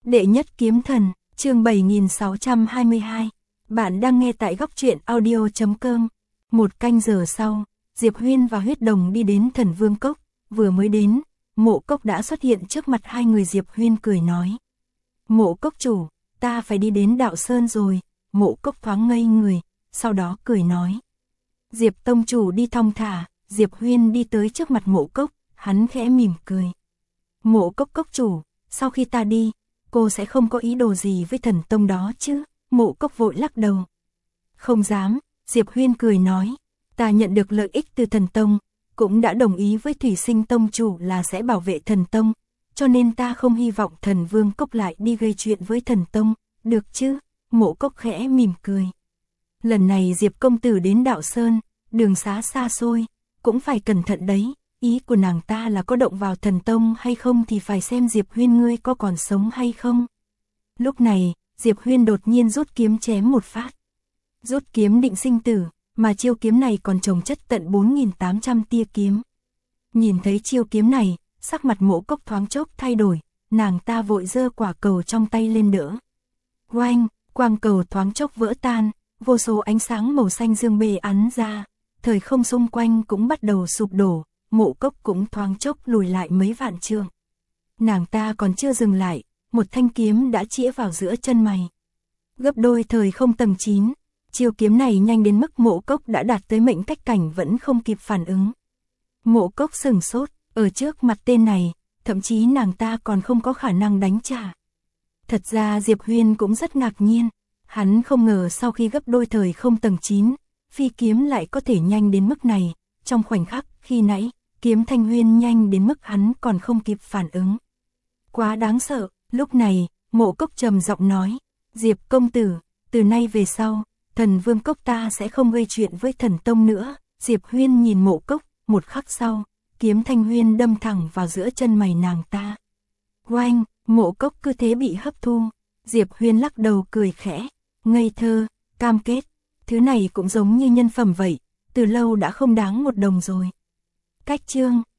Đệ nhất kiếm thần, chương 7622. Bạn đang nghe tại góc truyện audio.com. Một canh giờ sau, Diệp Huyên và Huyết Đồng đi đến Thần Vương Cốc, vừa mới đến, Mộ Cốc đã xuất hiện trước mặt hai người. Diệp Huyên cười nói: Mộ Cốc chủ, ta phải đi đến Đạo Sơn rồi. Mộ Cốc thoáng ngây người, sau đó cười nói: Diệp tông chủ đi thong thả. Diệp Huyên đi tới trước mặt Mộ Cốc, hắn khẽ mỉm cười: Mộ Cốc cốc chủ, sau khi ta đi, cô sẽ không có ý đồ gì với Thần Tông đó chứ? Mộ Cốc vội lắc đầu: Không dám. Diệp Huyên cười nói: Ta nhận được lợi ích từ Thần Tông, cũng đã đồng ý với Thủy Sinh Tông chủ là sẽ bảo vệ Thần Tông, cho nên ta không hy vọng Thần Vương Cốc lại đi gây chuyện với Thần Tông, được chứ? Mộ Cốc khẽ mỉm cười. Lần này Diệp công tử đến Đạo Sơn, đường xá xa xôi, cũng phải cẩn thận đấy. Ý của nàng ta là có động vào Thần Tông hay không thì phải xem Diệp Huyên ngươi có còn sống hay không. Lúc này, Diệp Huyên đột nhiên rút kiếm chém một phát. Rút kiếm định sinh tử, mà chiêu kiếm này còn chồng chất tận 4.800 tia kiếm. Nhìn thấy chiêu kiếm này, sắc mặt Mộ Cốc thoáng chốc thay đổi, nàng ta vội giơ quả cầu trong tay lên đỡ. Oanh, quang cầu thoáng chốc vỡ tan, vô số ánh sáng màu xanh dương bề ắn ra, thời không xung quanh cũng bắt đầu sụp đổ. Mộ Cốc cũng thoáng chốc lùi lại mấy vạn trượng. Nàng ta còn chưa dừng lại, một thanh kiếm đã chĩa vào giữa chân mày. Gấp đôi thời không tầng 9, chiêu kiếm này nhanh đến mức Mộ Cốc đã đạt tới mệnh cách cảnh vẫn không kịp phản ứng. Mộ Cốc sửng sốt, ở trước mặt tên này, thậm chí nàng ta còn không có khả năng đánh trả. Thật ra Diệp Huyên cũng rất ngạc nhiên, hắn không ngờ sau khi gấp đôi thời không tầng 9, phi kiếm lại có thể nhanh đến mức này. Trong khoảnh khắc khi nãy, kiếm Thanh Huyên nhanh đến mức hắn còn không kịp phản ứng. Quá đáng sợ. Lúc này, Mộ Cốc trầm giọng nói: Diệp công tử, từ nay về sau, Thần Vương Cốc ta sẽ không gây chuyện với Thần Tông nữa. Diệp Huyên nhìn Mộ Cốc, một khắc sau, kiếm Thanh Huyên đâm thẳng vào giữa chân mày nàng ta. Oanh, Mộ Cốc cứ thế bị hấp thu. Diệp Huyên lắc đầu cười khẽ: Ngây thơ, cam kết, thứ này cũng giống như nhân phẩm vậy, từ lâu đã không đáng một đồng rồi. Cách chương